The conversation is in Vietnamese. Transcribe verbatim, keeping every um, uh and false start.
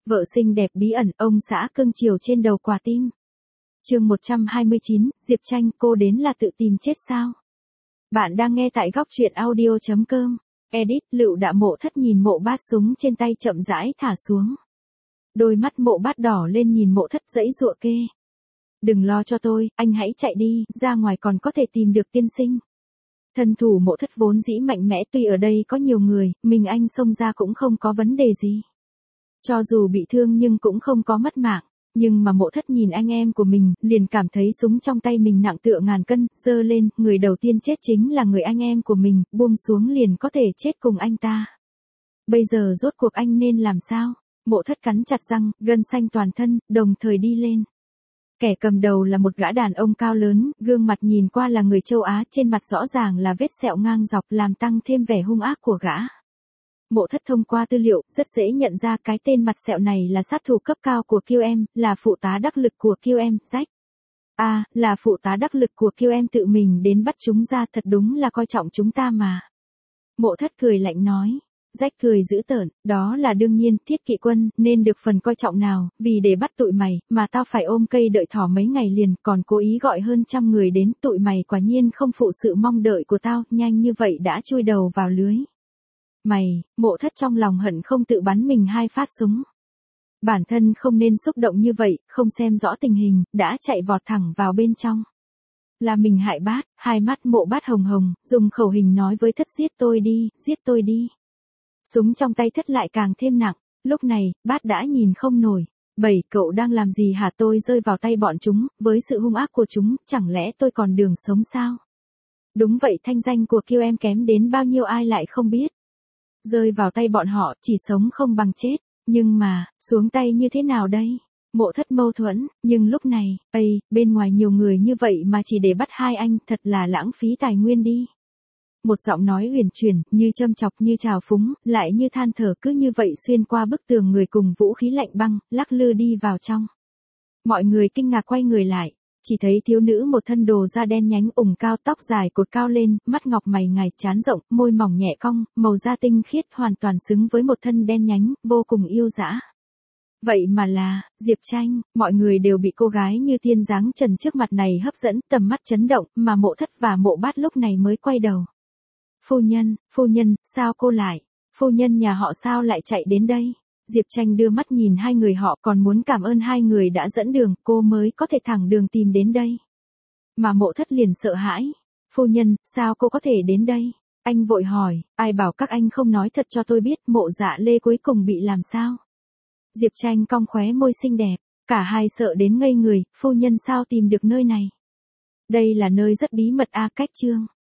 Vợ xinh đẹp bí ẩn, ông xã cưng chiều trên đầu quả tim. Chương một trăm hai mươi chín, Diệp Tranh, cô đến là tự tìm chết sao? Bạn đang nghe tại góc truyện audio chấm com. Edit, Lựu Đạ. Mộ Thất nhìn Mộ Bát súng trên tay chậm rãi thả xuống. Đôi mắt Mộ Bát đỏ lên nhìn Mộ Thất giãy giụa kê. Đừng lo cho tôi, anh hãy chạy đi, ra ngoài còn có thể tìm được tiên sinh. Thân thủ Mộ Thất vốn dĩ mạnh mẽ, tuy ở đây có nhiều người, mình anh xông ra cũng không có vấn đề gì. Cho dù bị thương nhưng cũng không có mất mạng. Nhưng mà Mộ Thất nhìn anh em của mình, liền cảm thấy súng trong tay mình nặng tựa ngàn cân, giơ lên, người đầu tiên chết chính là người anh em của mình, buông xuống liền có thể chết cùng anh ta. Bây giờ rốt cuộc anh nên làm sao? Mộ Thất cắn chặt răng, gân xanh toàn thân, đồng thời đi lên. Kẻ cầm đầu là một gã đàn ông cao lớn, gương mặt nhìn qua là người châu Á, trên mặt rõ ràng là vết sẹo ngang dọc làm tăng thêm vẻ hung ác của gã. Mộ Thất thông qua tư liệu, rất dễ nhận ra cái tên mặt sẹo này là sát thủ cấp cao của Q M, là phụ tá đắc lực của Q M, Jack. À, là phụ tá đắc lực của Q M tự mình đến bắt chúng ra, thật đúng là coi trọng chúng ta mà. Mộ Thất cười lạnh nói. Jack cười dữ tợn, đó là đương nhiên, Thiết Kỵ quân, nên được phần coi trọng nào, vì để bắt tụi mày, mà tao phải ôm cây đợi thỏ mấy ngày liền, còn cố ý gọi hơn trăm người đến, tụi mày quả nhiên không phụ sự mong đợi của tao, nhanh như vậy đã chui đầu vào lưới. Mày, Mộ Thất trong lòng hận không tự bắn mình hai phát súng. Bản thân không nên xúc động như vậy, không xem rõ tình hình, đã chạy vọt thẳng vào bên trong. Là mình hại Bát, hai mắt Mộ Bát hồng hồng, dùng khẩu hình nói với Thất giết tôi đi, giết tôi đi. Súng trong tay Thất lại càng thêm nặng, lúc này, Bát đã nhìn không nổi. Bảy, cậu đang làm gì hả? Tôi rơi vào tay bọn chúng, với sự hung ác của chúng, chẳng lẽ tôi còn đường sống sao? Đúng vậy, thanh danh của Q M kém đến bao nhiêu ai lại không biết. Rơi vào tay bọn họ, chỉ sống không bằng chết. Nhưng mà, xuống tay như thế nào đây? Mộ Thất mâu thuẫn, nhưng lúc này, ây, bên ngoài nhiều người như vậy mà chỉ để bắt hai anh, thật là lãng phí tài nguyên đi. Một giọng nói huyền chuyển, như châm chọc như trào phúng, lại như than thở, cứ như vậy xuyên qua bức tường người cùng vũ khí lạnh băng, lắc lư đi vào trong. Mọi người kinh ngạc quay người lại. Chỉ thấy thiếu nữ một thân đồ da đen nhánh ủng cao, tóc dài cột cao lên, mắt ngọc mày ngài, trán rộng, môi mỏng nhẹ cong, màu da tinh khiết, hoàn toàn xứng với một thân đen nhánh, vô cùng yêu dã. Vậy mà là, Diệp Tranh, mọi người đều bị cô gái như tiên dáng trần trước mặt này hấp dẫn, tầm mắt chấn động, mà Mộ Thất và Mộ Bát lúc này mới quay đầu. Phu nhân, phu nhân, sao cô lại? Phu nhân nhà họ sao lại chạy đến đây? Diệp Tranh đưa mắt nhìn hai người họ, còn muốn cảm ơn hai người đã dẫn đường, cô mới có thể thẳng đường tìm đến đây. Mà Mộ Thất liền sợ hãi. Phu nhân, sao cô có thể đến đây? Anh vội hỏi, ai bảo các anh không nói thật cho tôi biết, Mộ Dạ Lê cuối cùng bị làm sao? Diệp Tranh cong khóe môi xinh đẹp, cả hai sợ đến ngây người, phu nhân sao tìm được nơi này? Đây là nơi rất bí mật a, cách chương.